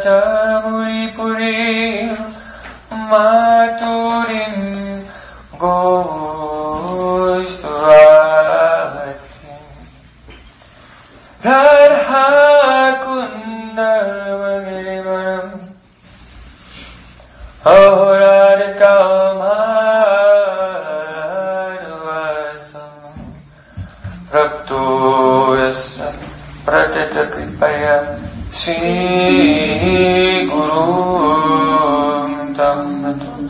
Puri Maturim Gosvati Radha Kunda Magirivaram Radhika Madhuvasam Rapto Yasya Pratita Kripaya Sri Guru Tammatam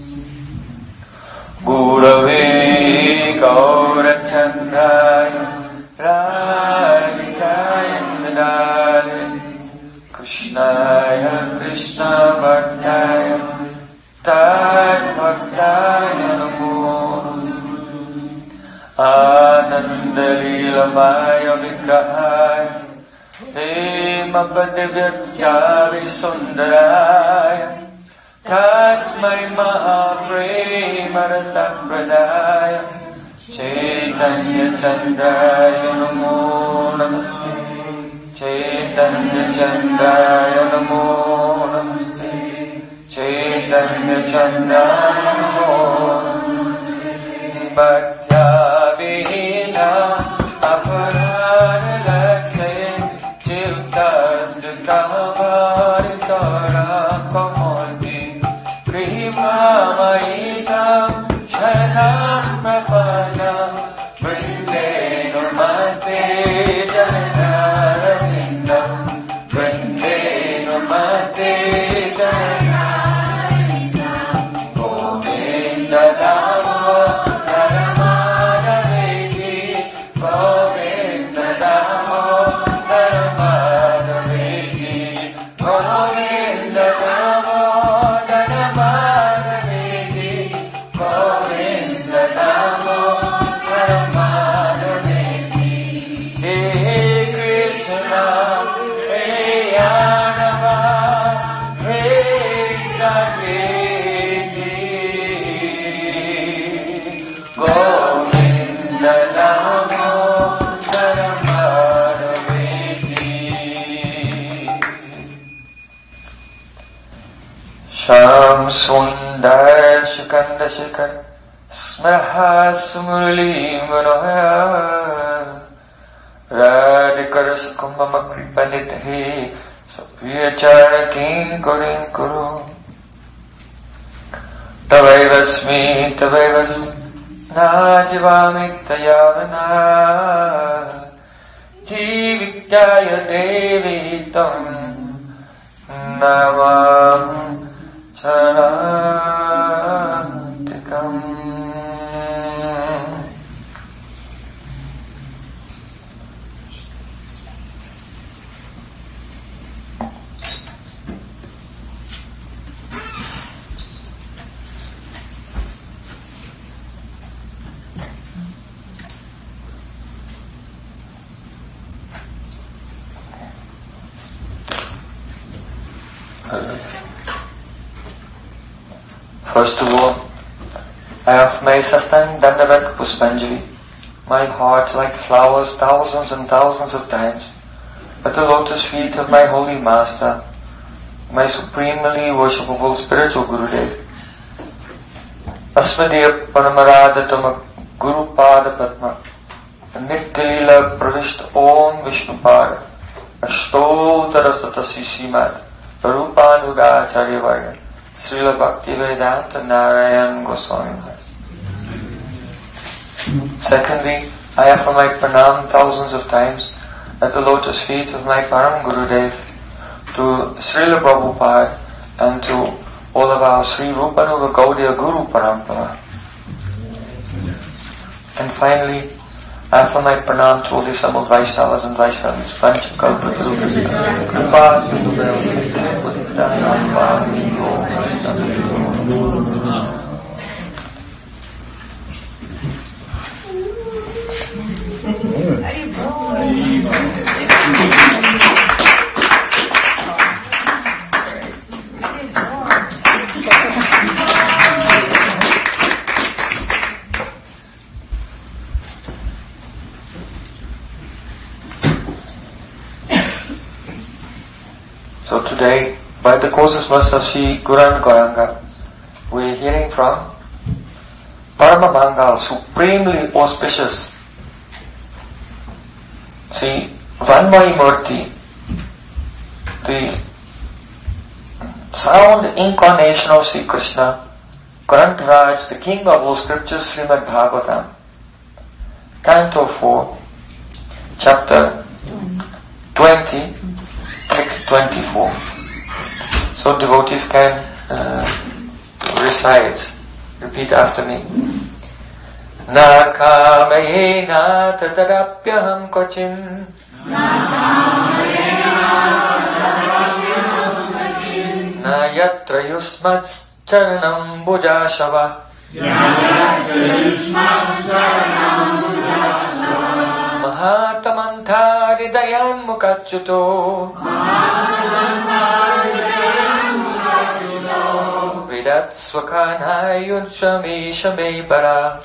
Gurave Gaurachandraya Radhikaya Nadale Krishnaya Krishna Bhaktaya Tad Bhaktaya Namo Ananda Leelamaya Vigrahaya Hema Padivyatschavi Sundaraya Tasmai Mahaprema Rasapradaya Chaitanya Chandraya Namo Namaste Chaitanya Chandraya Namo Namaste Chaitanya Chandraya Namo Namaste Bhaktya Vihina Aparana Lakse Chiltasdutavaritaram Pamoti Prima-mayitam Sharanam Prapadam Vrinde Namaste Janarindam Vrinde Namaste Janarindam Govinda Damo Dharmadaveti Govinda Damo Dharmadaveti Govinda Damo Dharmadaveti Govinda Damo Dharmadaveti Hey Krishna Hey Yanava Hey Saketi Govinda Damo Dharmadaveti Sham Sundar Shikanda Shikar Smraha Sumurli Manohara Radhikar Skumbama Kripanidhi Sapriyachara Kinkurin Kuru Tavaivasmi Najivami Tayavana Jivikyaya Devi Tam Navam Charantikam First of all, I offer my sastang Dandavat Puspanjali, my heart like flowers thousands and thousands of times, at the lotus feet of my holy master, my supremely worshipable spiritual Gurudev. Asmadeva Paramaradatam Guru Pada Padma, Nityalila Pravishta Om Vishnupad, Ashtotara Satasisimat, Rupanuga Acharya Varga, Srila Bhaktivedanta Narayan Goswami. Secondly, I offer my pranam thousands of times at the lotus feet of my Param Gurudev, to Srila Prabhupada and to all of our Sri Rupanuga Gaudiya Guru Parampara. And finally, I offer my pranam to all the assembled Vaishnavas and Vaishnavas, Panchakalpatarupasita, Kripa Sindhu So today courses of Sri Gauranga Gauranga, we're hearing from Paramamangal, supremely auspicious Sri Vanmayi Murti, the sound incarnation of Sri Krishna, Granth, the king of all scriptures, Srimad Bhagavatam, Canto 4, Chapter 20, Text 24. So devotees can recite, repeat after me. Na kamayena tadapyaham kochim. Na yatra yusmat charanam bujashava. Mahatamantari dayan mukacchuto. Vidat swakanai yunshami shamei bara.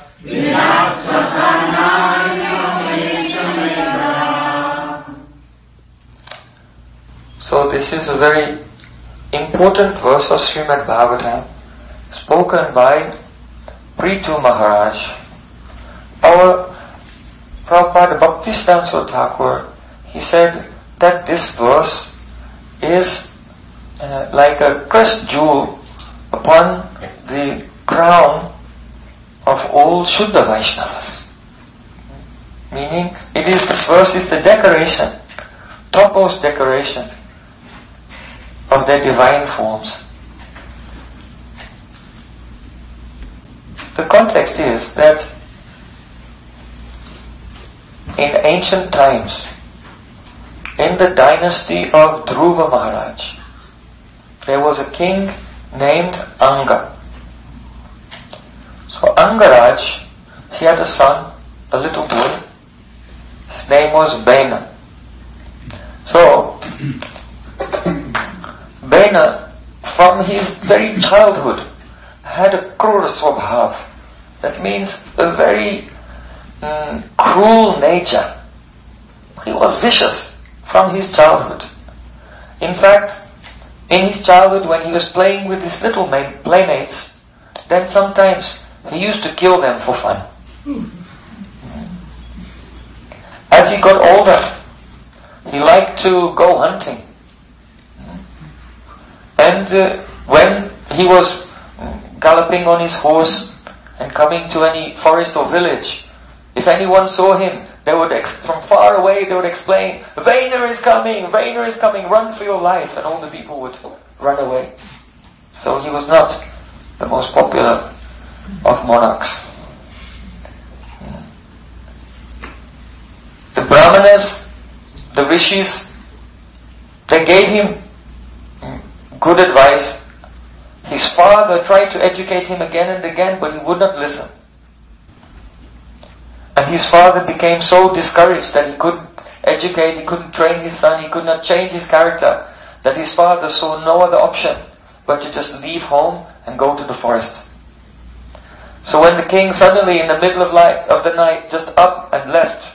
So this is a very important verse of Srimad Bhagavatam, spoken by Prithu Maharaj. Our Prabhupada Bhaktisiddhanta Thakur, he said that this verse is like a crest jewel upon the crown of all Shuddha Vaishnavas. Meaning, this verse is the decoration, topmost decoration of their divine forms. The context is that in ancient times, in the dynasty of Dhruva Maharaj, there was a king named Anga. So Angaraj, he had a son, a little boy. His name was Bena. So Bena, from his very childhood, had a krura swabhav. That means a very cruel nature. He was vicious from his childhood. In fact, in his childhood, when he was playing with his little playmates, then sometimes he used to kill them for fun. As he got older, he liked to go hunting. And when he was galloping on his horse and coming to any forest or village, if anyone saw him, they would, from far away, they would exclaim, Vena is coming, run for your life, and all the people would run away. So he was not the most popular of monarchs. The Brahmanas, the Rishis, they gave him good advice. His father tried to educate him again and again, but he would not listen. And his father became so discouraged that he couldn't educate, he couldn't train his son, he could not change his character, that his father saw no other option but to just leave home and go to the forest. So when the king suddenly in the middle of the night just up and left,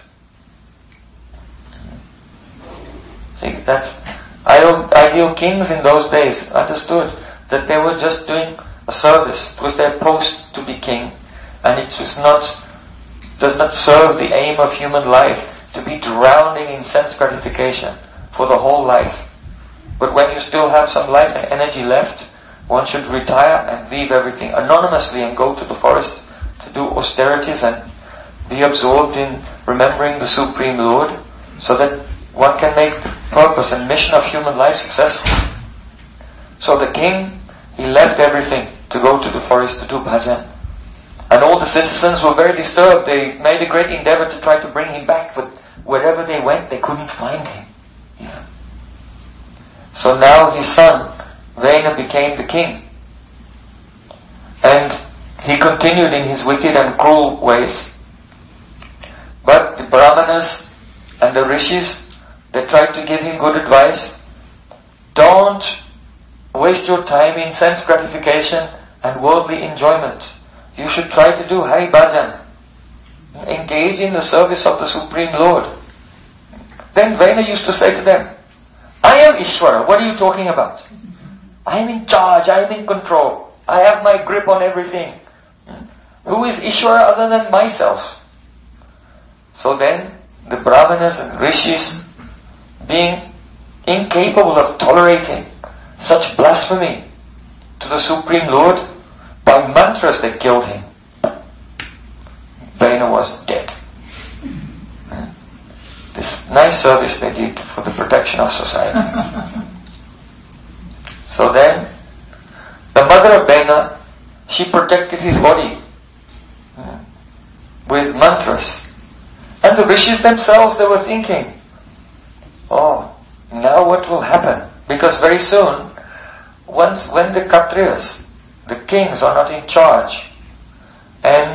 see, that's ideal kings in those days understood that they were just doing a service. It was their post to be king, and it does not serve the aim of human life to be drowning in sense gratification for the whole life. But when you still have some life and energy left, one should retire and leave everything anonymously and go to the forest to do austerities and be absorbed in remembering the Supreme Lord, so that one can make the purpose and mission of human life successful. So the king, he left everything to go to the forest to do bhajan. And all the citizens were very disturbed. They made a great endeavor to try to bring him back, but wherever they went, they couldn't find him. Yeah. So now his son, Vena, became the king. And he continued in his wicked and cruel ways. But the Brahmanas and the Rishis, they tried to give him good advice. Don't waste your time in sense gratification and worldly enjoyment. You should try to do Hari Bhajan. Engage in the service of the Supreme Lord. Then Vena used to say to them, I am Ishvara, what are you talking about? I'm in charge, I'm in control. I have my grip on everything. Who is Ishvara other than myself? So then, the Brahmanas and Rishis, being incapable of tolerating such blasphemy to the Supreme Lord, by mantras they killed him. Vena was dead. This nice service they did for the protection of society. So then, the mother of Vena, she protected his body with mantras. And the rishis themselves, they were thinking, oh, now what will happen? Because very soon, when the Kshatriyas, the kings, are not in charge, and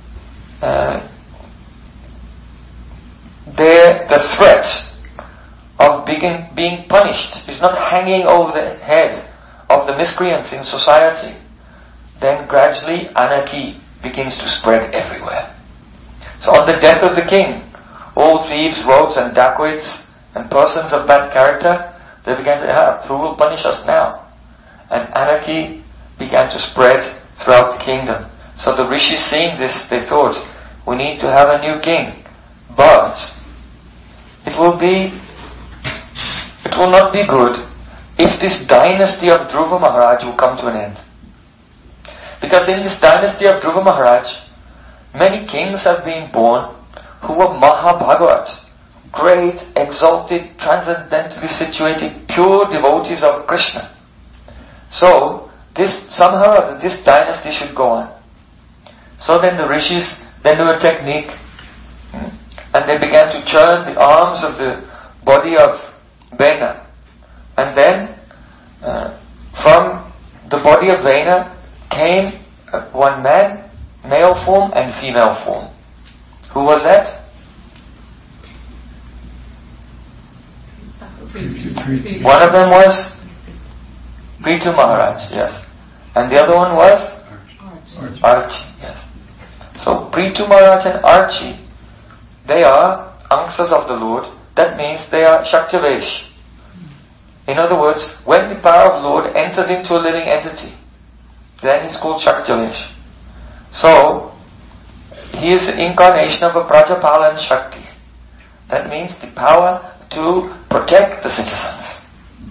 the threat of being punished is not hanging over the head of the miscreants in society, then gradually anarchy begins to spread everywhere. So on the death of the king, all thieves, rogues and dacoits and persons of bad character, they began to who will punish us now? And anarchy began to spread throughout the kingdom. So the rishis, seeing this, they thought, we need to have a new king. But it will not be good if this dynasty of Dhruva Maharaj will come to an end. Because in this dynasty of Dhruva Maharaj, many kings have been born who were Mahabhagavat, great, exalted, transcendentally situated, pure devotees of Krishna. So, somehow or other, this dynasty should go on. So then the rishis, they knew a technique, and they began to churn the arms of the body of Vena. And then, from the body of Vena came one man, male form and female form. Who was that? One of them was Prithu Maharaj, yes. And the other one was Archie, yes. So Prithu Maharaj and Archie, they are angsas of the Lord. That means they are Shaktivesh. In other words, when the power of the Lord enters into a living entity, then it's called Shaktivesh. So, he is the incarnation of a Prajapalan Shakti. That means the power to protect the citizens.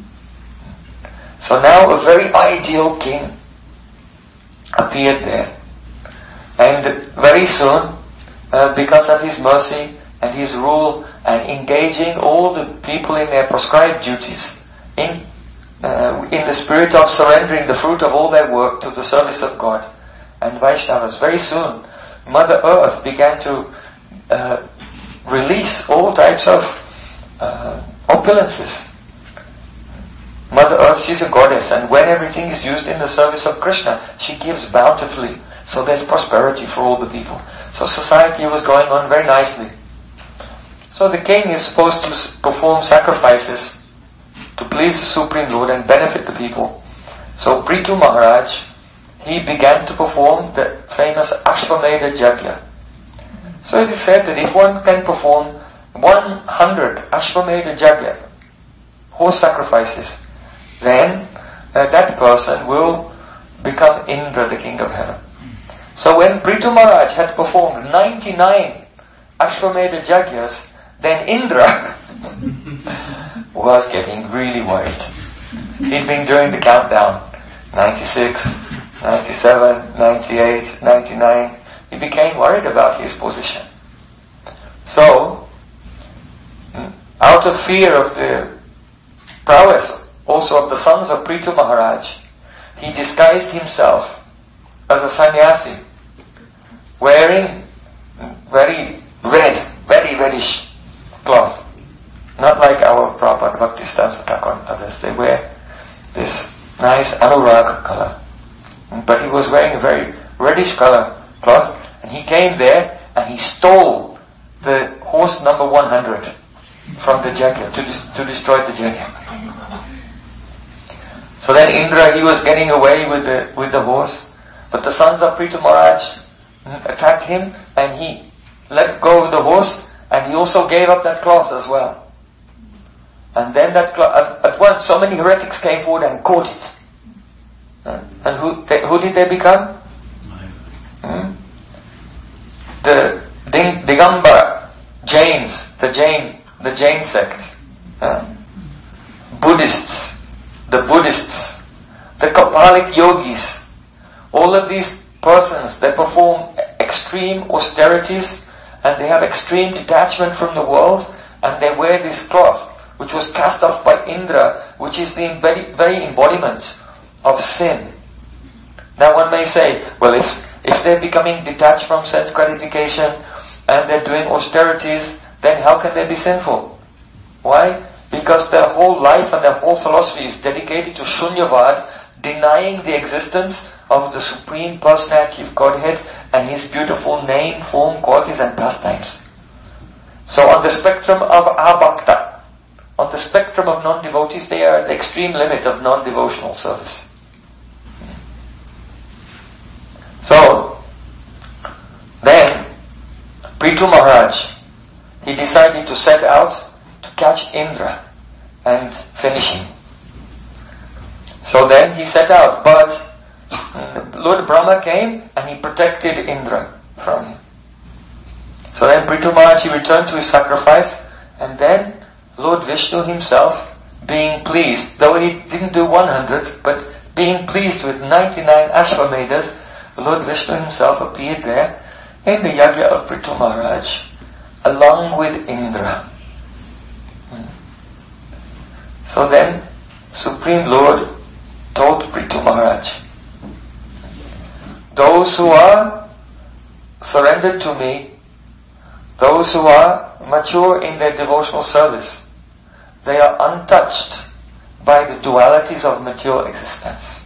So now a very ideal king appeared there. And very soon, because of his mercy and his rule and engaging all the people in their prescribed duties, in the spirit of surrendering the fruit of all their work to the service of God and Vaishnavas, very soon Mother Earth began to release all types of opulences. Mother Earth, she's a goddess, and when everything is used in the service of Krishna, she gives bountifully. So there's prosperity for all the people. So society was going on very nicely. So the king is supposed to perform sacrifices to please the Supreme Lord and benefit the people. So Prithu Maharaj, he began to perform the famous Ashvamedha Yajna. So it is said that if one can perform 100 Ashvamedha Yajna, horse sacrifices, then that person will become Indra, the king of heaven. So when Prithu Maharaj had performed 99 Ashvamedha Yajnas, then Indra was getting really worried. He'd been doing the countdown, 96, 97, 98, 99. He became worried about his position. So, out of fear of the prowess also of the sons of Prithu Maharaj, he disguised himself as a sannyasi, wearing very red, very reddish cloth. Not like our Prabhupada Bhaktisiddhanta Thakur and others. They wear this nice anurag color. But he was wearing a very reddish color cloth, and he came there and he stole the horse number 100 from the Yajna to destroy the Yajna. So then Indra, he was getting away with the horse, but the sons of Prithu Maharaj attacked him, and he let go of the horse, and he also gave up that cloth as well. And then that cloth, at once so many heretics came forward and caught it. And who did they become? The Digambara, Jains, the Jain sect, Buddhists, the Kapalic yogis, all of these persons, they perform extreme austerities and they have extreme detachment from the world, and they wear this cloth which was cast off by Indra, which is the very embodiment of sin. Now one may say, well, if they're becoming detached from sense gratification and they're doing austerities, then how can they be sinful? Why? Because their whole life and their whole philosophy is dedicated to Shunyavad, denying the existence of the Supreme Personality of Godhead and His beautiful name, form, qualities and pastimes. So on the spectrum of abhakta, on the spectrum of non-devotees, they are at the extreme limit of non-devotional service. So, then, Prithu Maharaj, he decided to set out to catch Indra and finish him. So then he set out, but Lord Brahma came and he protected Indra from him. So then Prithu Maharaj, he returned to his sacrifice, and then Lord Vishnu himself, being pleased, though he didn't do 100, but being pleased with 99 Ashvamedas, Lord Vishnu himself appeared there in the yajna of Prithu Maharaj, along with Indra. So then, Supreme Lord told Prithu Maharaj, those who are surrendered to me, those who are mature in their devotional service, they are untouched by the dualities of material existence.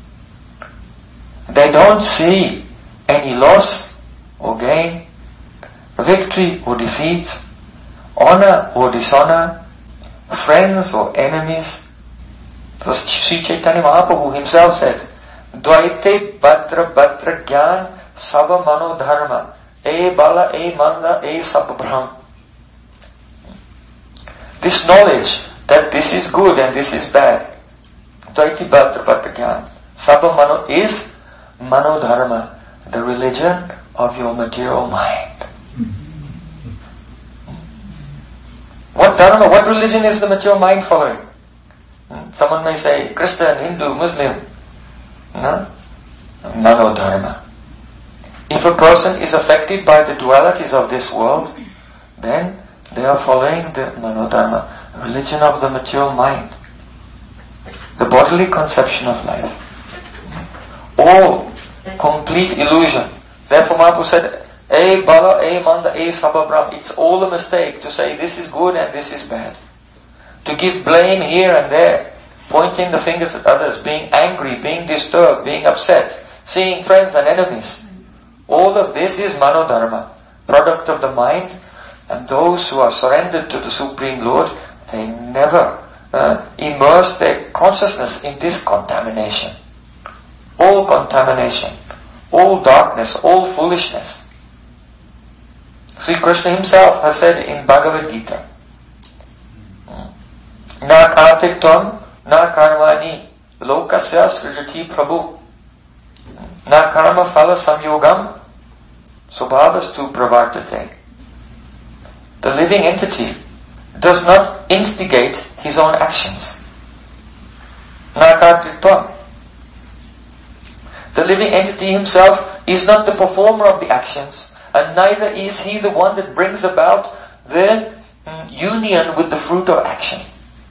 They don't see any loss or gain, victory or defeat, honor or dishonor, friends or enemies. Because Sri Chaitanya Mahaprabhu himself said, Dvaite Bhadra Bhadra Gyan Sava Mano Dharma E Bala E Manda E Sababhram. This knowledge that this is good and this is bad, Dvaite Bhadra Bhadra Gyan Sava Mano is Mano Dharma, the religion of your material mind. What dharma, what religion is the material mind following? Someone may say, Christian, Hindu, Muslim. No? Mano Dharma. If a person is affected by the dualities of this world, then they are following the Mano Dharma, religion of the material mind, the bodily conception of life. All complete illusion. Therefore Mahaprabhu said, A Bala, A Manda, A Sababram. It's all a mistake to say this is good and this is bad. To give blame here and there, pointing the fingers at others, being angry, being disturbed, being upset, seeing friends and enemies. All of this is Mano Dharma, product of the mind, and those who are surrendered to the Supreme Lord, they never immerse their consciousness in this contamination. All contamination, all darkness, all foolishness. Sri Krishna himself has said in Bhagavad Gita, Na kartiktam, na karmani, lokasya srijati prabhu, na karma phala samyogam, subhavastu pravartate. The living entity does not instigate his own actions. Na kartiktam. The living entity himself is not the performer of the actions, and neither is he the one that brings about the union with the fruit of action.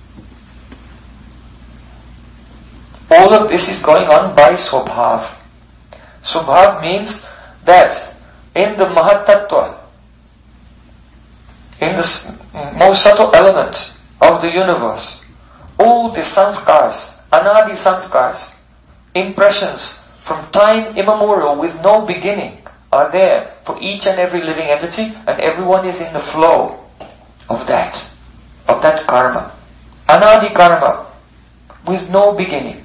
All of this is going on by Swabhav. Swabhav means that in the Mahatattva, in the most subtle element of the universe, all the sanskars, anadi sanskars, impressions from time immemorial with no beginning are there for each and every living entity, and everyone is in the flow of that karma. Anadi karma, with no beginning.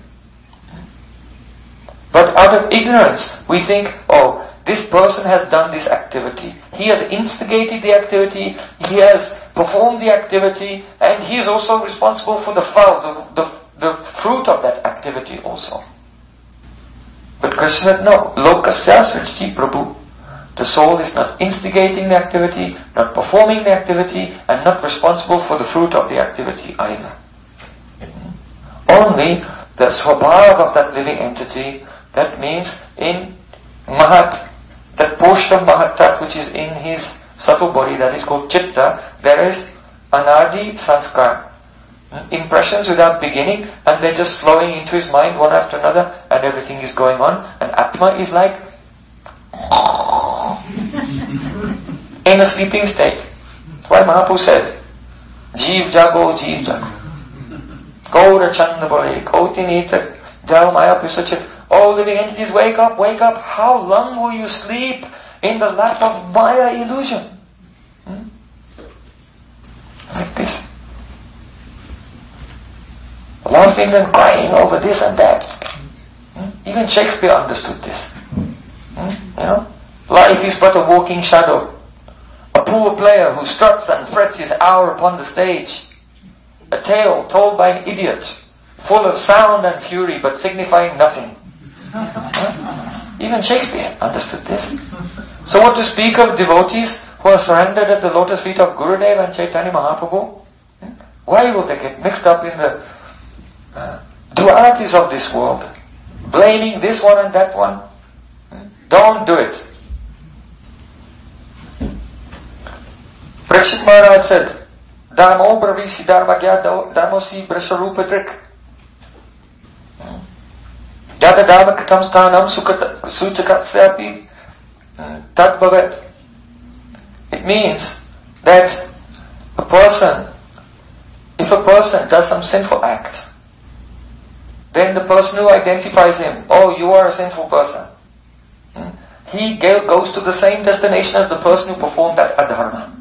But out of ignorance, we think, oh, this person has done this activity. He has instigated the activity, he has performed the activity, and he is also responsible for the fruit of that activity also. But Krishna said, no, lokasya srishti prabhu. The soul is not instigating the activity, not performing the activity, and not responsible for the fruit of the activity either. Only the swabhav of that living entity, that means in Mahat, that portion of Mahatat which is in his subtle body, that is called Chitta, there is Anadi Sanskar. Impressions without beginning, and they're just flowing into his mind one after another, and everything is going on. And Atma is like in a sleeping state. That's why Mahaprabhu said, Jeev jago, Jeev jago. Gaura chanda bole, Kautinita, Jao Maya Pisachit. Oh, living entities, wake up, wake up. How long will you sleep in the lap of Maya illusion? Like this. Laughing and crying over this and that. Even Shakespeare understood this. Life is but a walking shadow. A poor player who struts and frets his hour upon the stage. A tale told by an idiot, full of sound and fury, but signifying nothing. Even Shakespeare understood this. So what to speak of devotees who are surrendered at the lotus feet of Gurudev and Chaitanya Mahaprabhu? Why will they get mixed up in the dualities of this world? Blaming this one and that one? Don't do it. Parikshit Maharaj said, Dharmo bravisi dharmagya dharmosi brasharupatrik. Yada dharma katam sthanam suchakatsapi tad bhavat. It means that if a person does some sinful act, then the person who identifies him, oh, you are a sinful person, he goes to the same destination as the person who performed that adharma.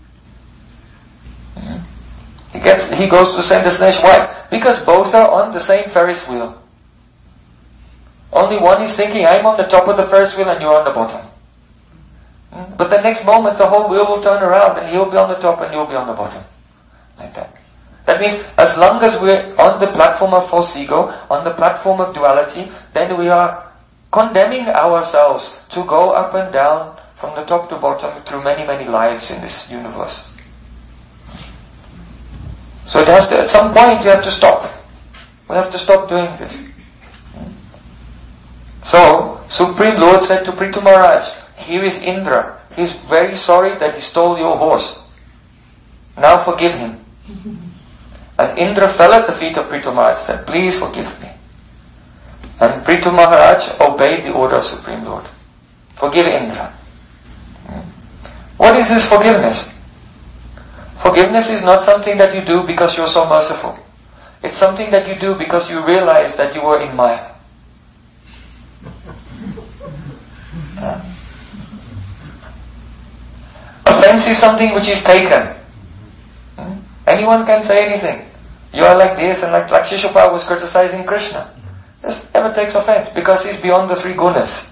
He goes to the same destination. Why? Because both are on the same Ferris wheel. Only one is thinking, I'm on the top of the Ferris wheel and you're on the bottom. But the next moment the whole wheel will turn around and he'll be on the top and you'll be on the bottom. Like that. That means as long as we're on the platform of false ego, on the platform of duality, then we are condemning ourselves to go up and down from the top to bottom through many, many lives in this universe. So it has to, at some point you have to stop. We have to stop doing this. So, Supreme Lord said to Prithu Maharaj, here is Indra. He is very sorry that he stole your horse. Now forgive him. And Indra fell at the feet of Prithu Maharaj and said, please forgive me. And Prithu Maharaj obeyed the order of Supreme Lord. Forgive Indra. What is this forgiveness? Forgiveness is not something that you do because you're so merciful. It's something that you do because you realize that you were in Maya. Offense is something which is taken. Anyone can say anything. You are like this, and like Shishupal was criticizing Krishna. This never takes offense because he's beyond the three gunas.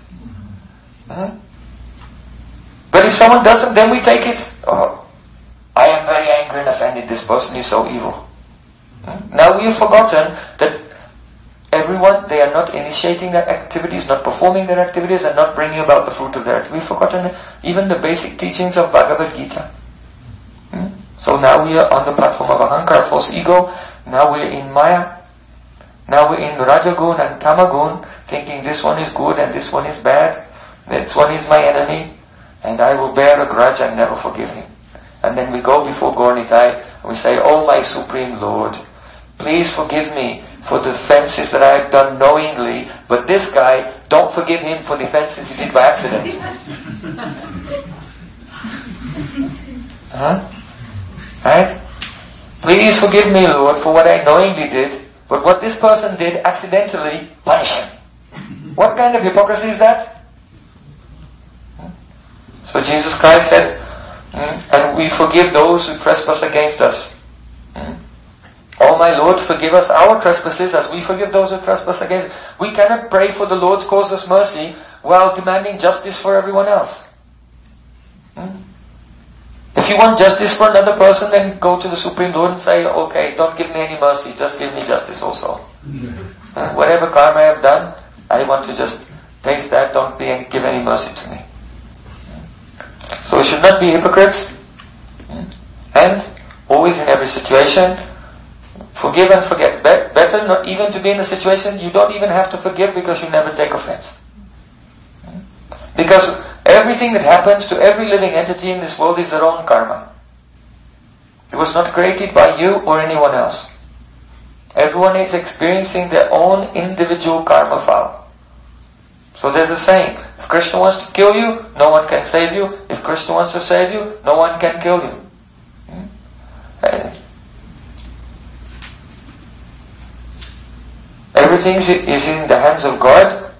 But if someone doesn't, then we take it. Oh, I am very angry and offended. This person is so evil. Now we have forgotten that everyone, they are not initiating their activities, not performing their activities, and not bringing about the fruit of their activities. We've forgotten even the basic teachings of Bhagavad Gita. So now we are on the platform of Ahankar, false ego. Now we're in Maya. Now we're in Rajagun and Tamagun, thinking this one is good and this one is bad. This one is my enemy, and I will bear a grudge and never forgive him. And then we go before Gaur Nitai and we say, oh my Supreme Lord, please forgive me for the offenses that I have done knowingly, but this guy, don't forgive him for the offenses he did by accident. Right? Please forgive me, Lord, for what I knowingly did, but what this person did accidentally, punish him. What kind of hypocrisy is that? So Jesus Christ said, and we forgive those who trespass against us. Oh my Lord, forgive us our trespasses as we forgive those who trespass against us. We cannot pray for the Lord's cause us mercy while demanding justice for everyone else. If you want justice for another person, then go to the Supreme Lord and say, okay, don't give me any mercy, just give me justice also. Whatever karma I have done, I want to just taste that, don't give any mercy to me. So we should not be hypocrites, and always in every situation, forgive and forget. Better not even to be in a situation you don't even have to forgive because you never take offense. Because everything that happens to every living entity in this world is their own karma. It was not created by you or anyone else. Everyone is experiencing their own individual karma file. So there's a saying, if Krishna wants to kill you, no one can save you. If Krishna wants to save you, no one can kill you. Everything is in the hands of God.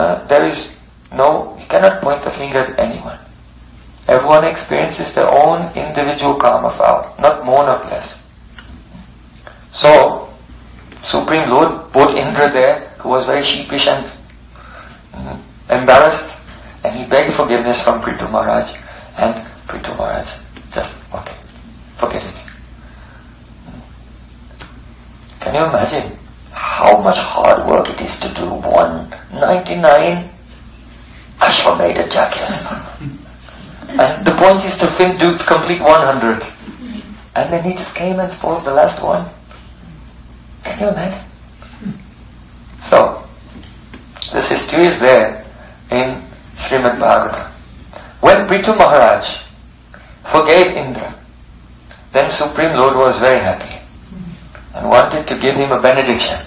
You cannot point the finger at anyone. Everyone experiences their own individual karma file, not more, not less. So, Supreme Lord put Indra there, who was very sheepish and embarrassed, and he begged forgiveness from Prithu Maharaj, and Prithu Maharaj just, okay, forget it. Can you imagine how much hard work it is to do 199 Ashwamedha Yagyas? And the point is to complete 100. And then he just came and spoiled the last one. Can you imagine? So, this history is there in Srimad Bhagavatam. When Prithu Maharaj forgave Indra, then Supreme Lord was very happy and wanted to give him a benediction.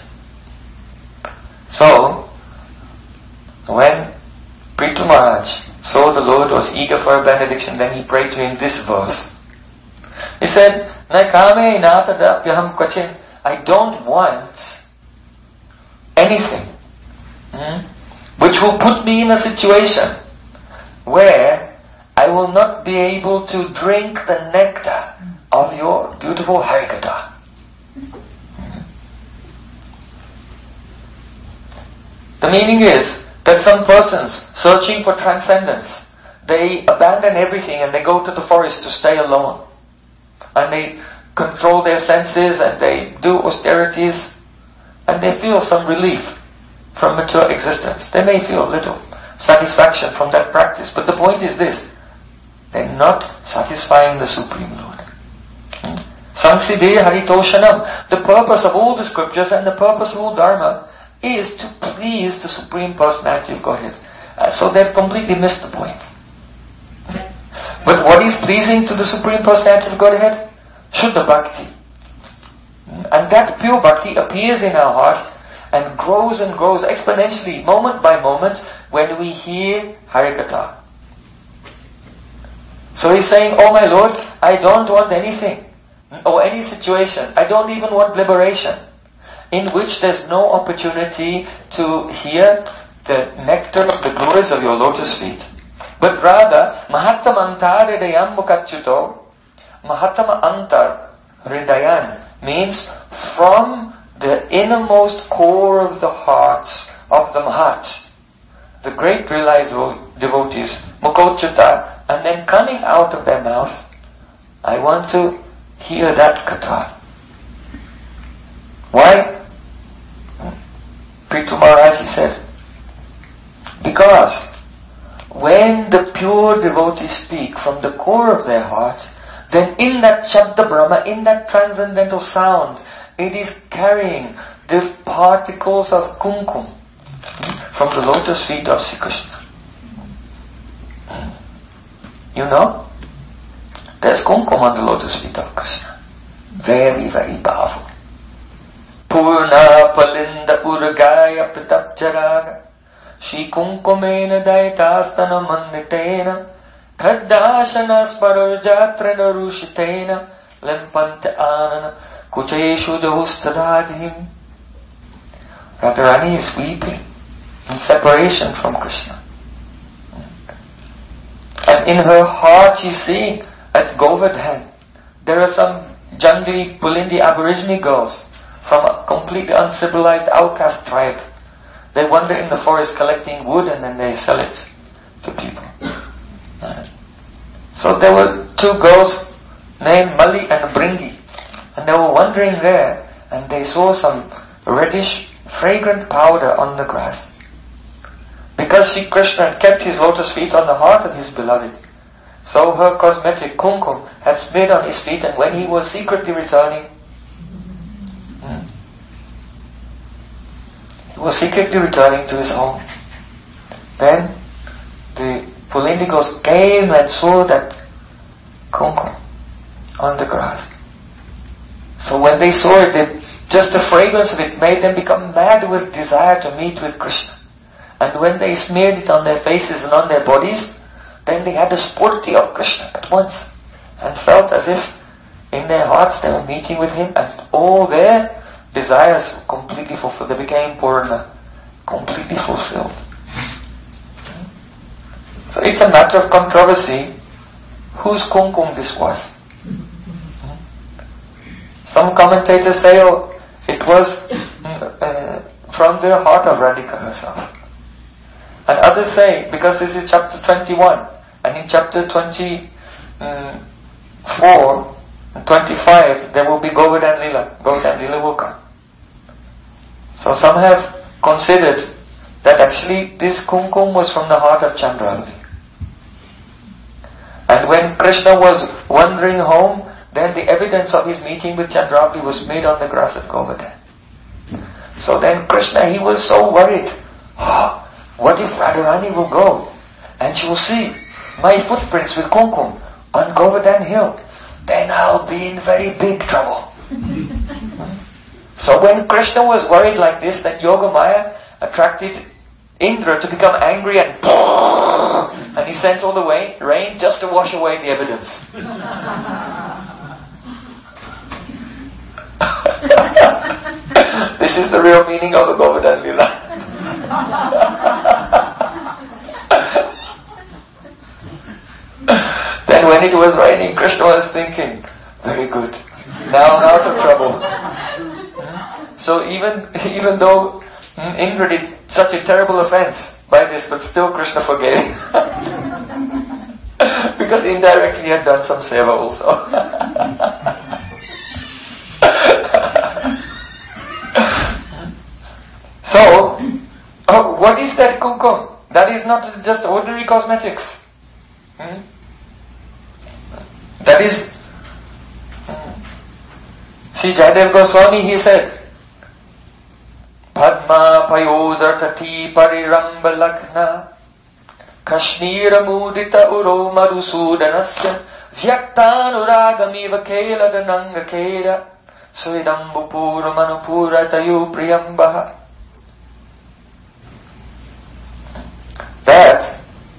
So, when Prithu Maharaj saw the Lord was eager for a benediction, then he prayed to him this verse. He said, Naikame natadapyaham kvachin. I don't want anything which will put me in a situation where I will not be able to drink the nectar of your beautiful Harikatha. The meaning is that some persons searching for transcendence, they abandon everything and they go to the forest to stay alone. And they control their senses and they do austerities and they feel some relief from material existence. They may feel a little satisfaction from that practice, but the point is this: they're not satisfying the Supreme Lord. Sansideya Haritoshanam. The purpose of all the scriptures and the purpose of all Dharma is to please the Supreme Personality of Godhead. So they've completely missed the point. But what is pleasing to the Supreme Personality of Godhead? Shuddha Bhakti. And that pure Bhakti appears in our heart and grows exponentially, moment by moment, when we hear Harikatha. So he's saying, oh my Lord, I don't want anything, or any situation, I don't even want liberation, in which there's no opportunity to hear the nectar of the glories of your lotus feet. But rather, Mahatma Antar Hridayam Mukhachuto. Mahatma Antar Hridayan means from the innermost core of the hearts of the Mahat, the great realized devotees, Mukhochuta, and then coming out of their mouth, I want to hear that katha. Why? Prithu Maharaj, he said, because when the pure devotees speak from the core of their heart, then in that Shabda Brahma, in that transcendental sound, it is carrying the particles of kumkum from the lotus feet of Sri Krishna. You know? There's kumkum on the lotus feet of Krishna. Very, very powerful. Purna palinda urgaya pritapcharaga Shri kumkumena daitastana manditena Thaddashana sparurjatra narushitena Limpante anana kucheshu jahustadadhim. Radharani is weeping in separation from Krishna. And in her heart you see, at Govardhan, there are some jungly Pulindi Aborigine girls from a completely uncivilized outcast tribe. They wander in the forest collecting wood and then they sell it to people. So there were two girls named Mali and Bringi, and they were wandering there and they saw some reddish, fragrant powder on the grass. They because Sri Krishna had kept his lotus feet on the heart of his beloved, so her cosmetic kumkum had smeared on his feet, and when he was secretly returning, to his home, then the Pulindigos came and saw that kumkum on the grass. So when they saw it, just the fragrance of it made them become mad with desire to meet with Krishna. And when they smeared it on their faces and on their bodies, then they had a spurti of Krishna at once, and felt as if in their hearts they were meeting with him, and all their desires were completely fulfilled. They became purna, completely fulfilled. So it's a matter of controversy whose kumkum this was. Some commentators say, it was from the heart of Radhika herself. And others say, because this is chapter 21, and in chapter 24 and 25, there will be Govardhan Lila will come. So some have considered that actually this kumkum was from the heart of Chandravali. And when Krishna was wandering home, then the evidence of his meeting with Chandravali was made on the grass at Govardhan. So then Krishna, he was so worried. What if Radharani will go and she will see my footprints with kumkum on Govardhan hill? Then I'll be in very big trouble. So when Krishna was worried like this, then Yogamaya attracted Indra to become angry, and he sent all the rain just to wash away the evidence. This is the real meaning of the Govardhan Lila. Then when it was raining, Krishna was thinking, very good, now I'm out of trouble. So even though Indra did such a terrible offense by this, but still Krishna forgave him. Because indirectly he had done some seva also. So, what is that kumkum? That is not just ordinary cosmetics. That is, see Jayadev Goswami, he said, Padma payodratati pariramba lakna Kashmira mudita uro marusudanasya Vyaktanuragamiva kela dananga kela Suidambu pura manupura tayu priyambaha. That,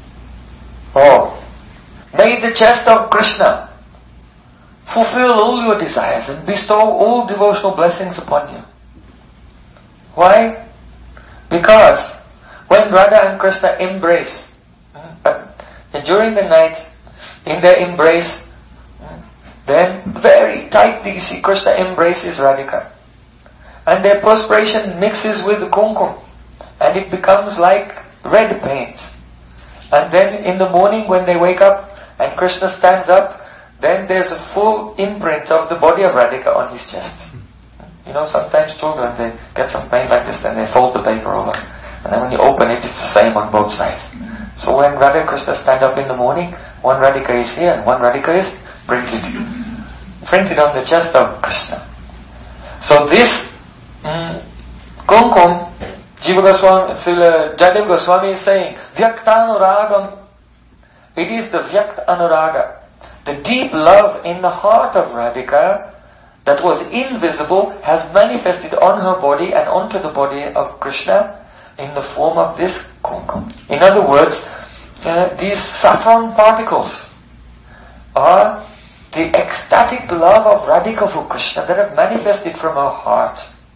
may the chest of Krishna fulfill all your desires and bestow all devotional blessings upon you. Why? Because when Radha and Krishna embrace, during the night, in their embrace, then very tightly Sri Krishna embraces Radhika. And their perspiration mixes with the kumkum, and it becomes like red paint. And then in the morning when they wake up and Krishna stands up, then there's a full imprint of the body of Radhika on his chest. You know, sometimes children, they get some pain like this, then they fold the paper over. And then when you open it, it's the same on both sides. So when Radha and Krishna stand up in the morning, one Radhika is here and one Radhika is printed on the chest of Krishna. So this kumkum, Jiva Goswami, Jayadev Goswami is saying, Vyaktanuragam, it is the Vyakt Anuraga, the deep love in the heart of Radhika that was invisible has manifested on her body and onto the body of Krishna in the form of this kumkum. In other words, these saffron particles are the ecstatic love of Radhika for Krishna that have manifested from her heart.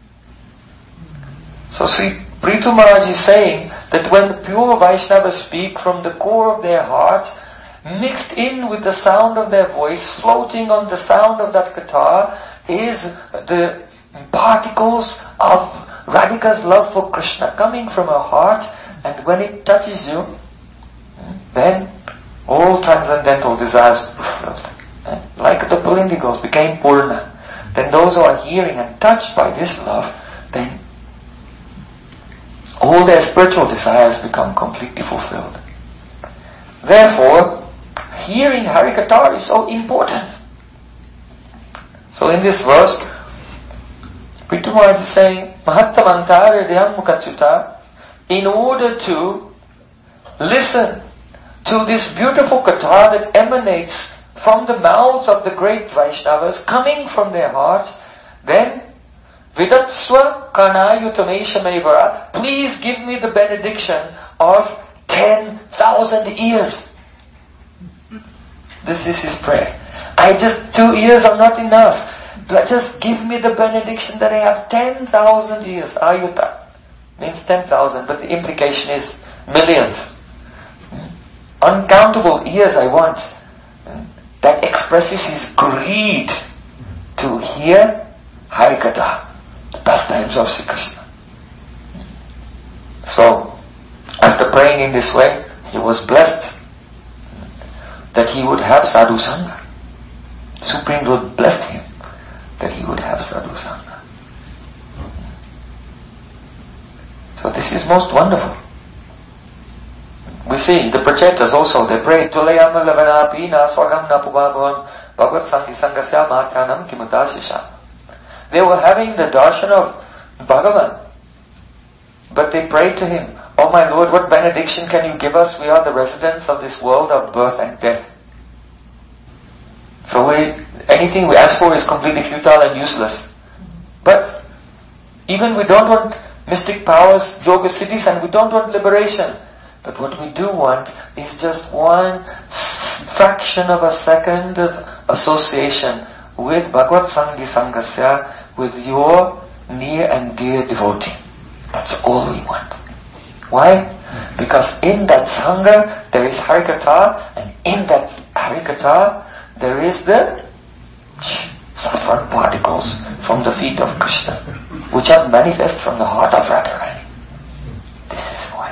So Sri Prithu Maharaj is saying that when the pure Vaishnavas speak from the core of their heart, mixed in with the sound of their voice, floating on the sound of that guitar, is the particles of Radhika's love for Krishna coming from her heart, and when it touches you, then all transcendental desires are fulfilled. Like the Pulindigos became Purna. Then those who are hearing and touched by this love, then all their spiritual desires become completely fulfilled. Therefore, hearing Harikatha is so important. So in this verse, Prithu Maharaj is saying, Mahattamantara Hridayam Mukhachuta, in order to listen to this beautiful katha that emanates from the mouths of the great Vaishnavas, coming from their hearts, then Vidatsva Karnayutameshamevara, please give me the benediction of 10,000 years. This is his prayer. 2 years are not enough. Just give me the benediction that I have 10,000 years. Ayuta means 10,000, but the implication is millions. Uncountable years I want. That expresses his greed to hear Harikatha, the pastimes of Sri Krishna. So, after praying in this way, he was blessed that he would have sadhu sangha. Supreme Lord blessed him that he would have sadhu sangha. So this is most wonderful. We see the Prachetas also, they pray, Tulayama lavanapi na swagam na pubhavam bhagavad sangi sangasya matyanam kimutasisha. They were having the darshan of Bhagavan, but they prayed to him, Oh my Lord, what benediction can you give us? We are the residents of this world of birth and death. So anything we ask for is completely futile and useless. But even we don't want mystic powers, yoga cities, and we don't want liberation. But what we do want is just one fraction of a second of association with Bhagavad Sangi Sangasya, with your near and dear devotee. That's all we want. Why? Because in that Sangha there is Harikatha, and in that Harikatha there is the saffron particles from the feet of Krishna, which are manifest from the heart of Radharani. This is why.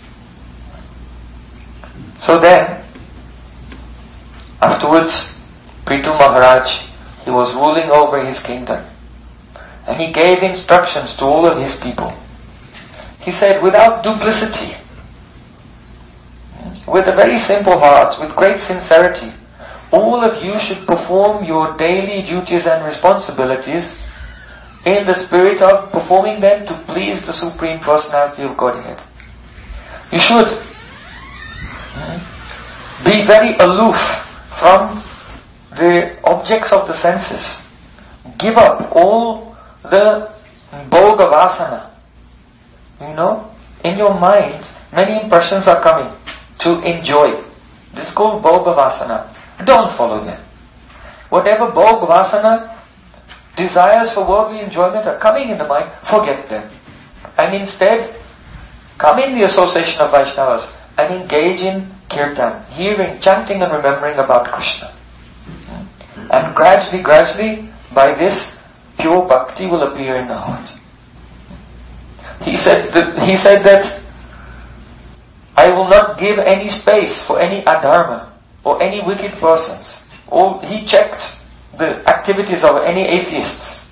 So then, afterwards, Prithu Maharaj, he was ruling over his kingdom. And he gave instructions to all of his people. He said, without duplicity, with a very simple heart, with great sincerity, all of you should perform your daily duties and responsibilities in the spirit of performing them to please the Supreme Personality of Godhead. You should be very aloof from the objects of the senses. Give up all the bhoga vasana. In your mind, many impressions are coming to enjoy. This is called bhoga vasana. Don't follow them. Whatever bhoga vasana, desires for worldly enjoyment are coming in the mind, forget them. And instead, come in the association of Vaishnavas and engage in kirtan, hearing, chanting and remembering about Krishna. And gradually, by this, pure bhakti will appear in the heart. He said that I will not give any space for any adharma or any wicked persons. He checked the activities of any atheists.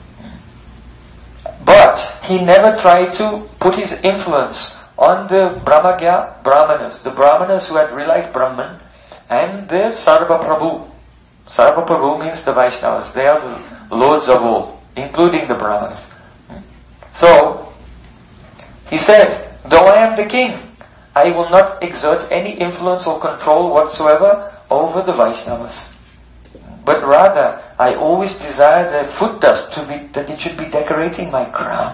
But he never tried to put his influence on the Brahmagya Brahmanas, the Brahmanas who had realized Brahman, and the Sarva Prabhu. Sarva Prabhu means the Vaishnavas. They are the lords of all, including the Brahmanas. So, he said, though I am the king, I will not exert any influence or control whatsoever over the Vaishnavas. But rather, I always desire the foot dust that it should be decorating my crown.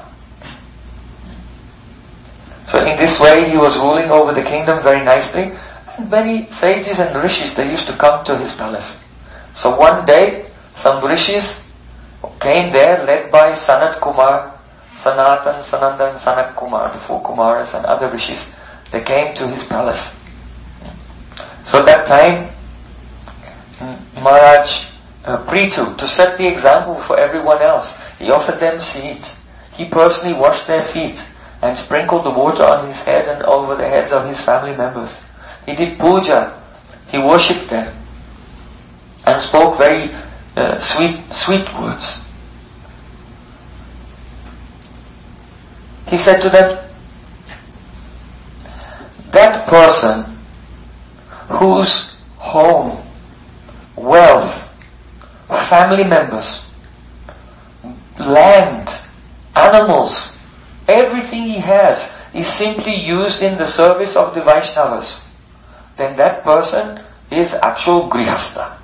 So in this way, he was ruling over the kingdom very nicely. And many sages and rishis, they used to come to his palace. So one day, some rishis came there, led by Sanat Kumar, Sanatan, Sanandan, Sanak Kumar, the four Kumaras and other rishis. They came to his palace. So at that time, Maharaj Prithu, to set the example for everyone else, he offered them seeds. He personally washed their feet and sprinkled the water on his head and over the heads of his family members. He did puja. He worshipped them and spoke very sweet words. He said to them, that person whose home, wealth, family members, land, animals, everything he has is simply used in the service of the Vaishnavas, then that person is actual grihastha.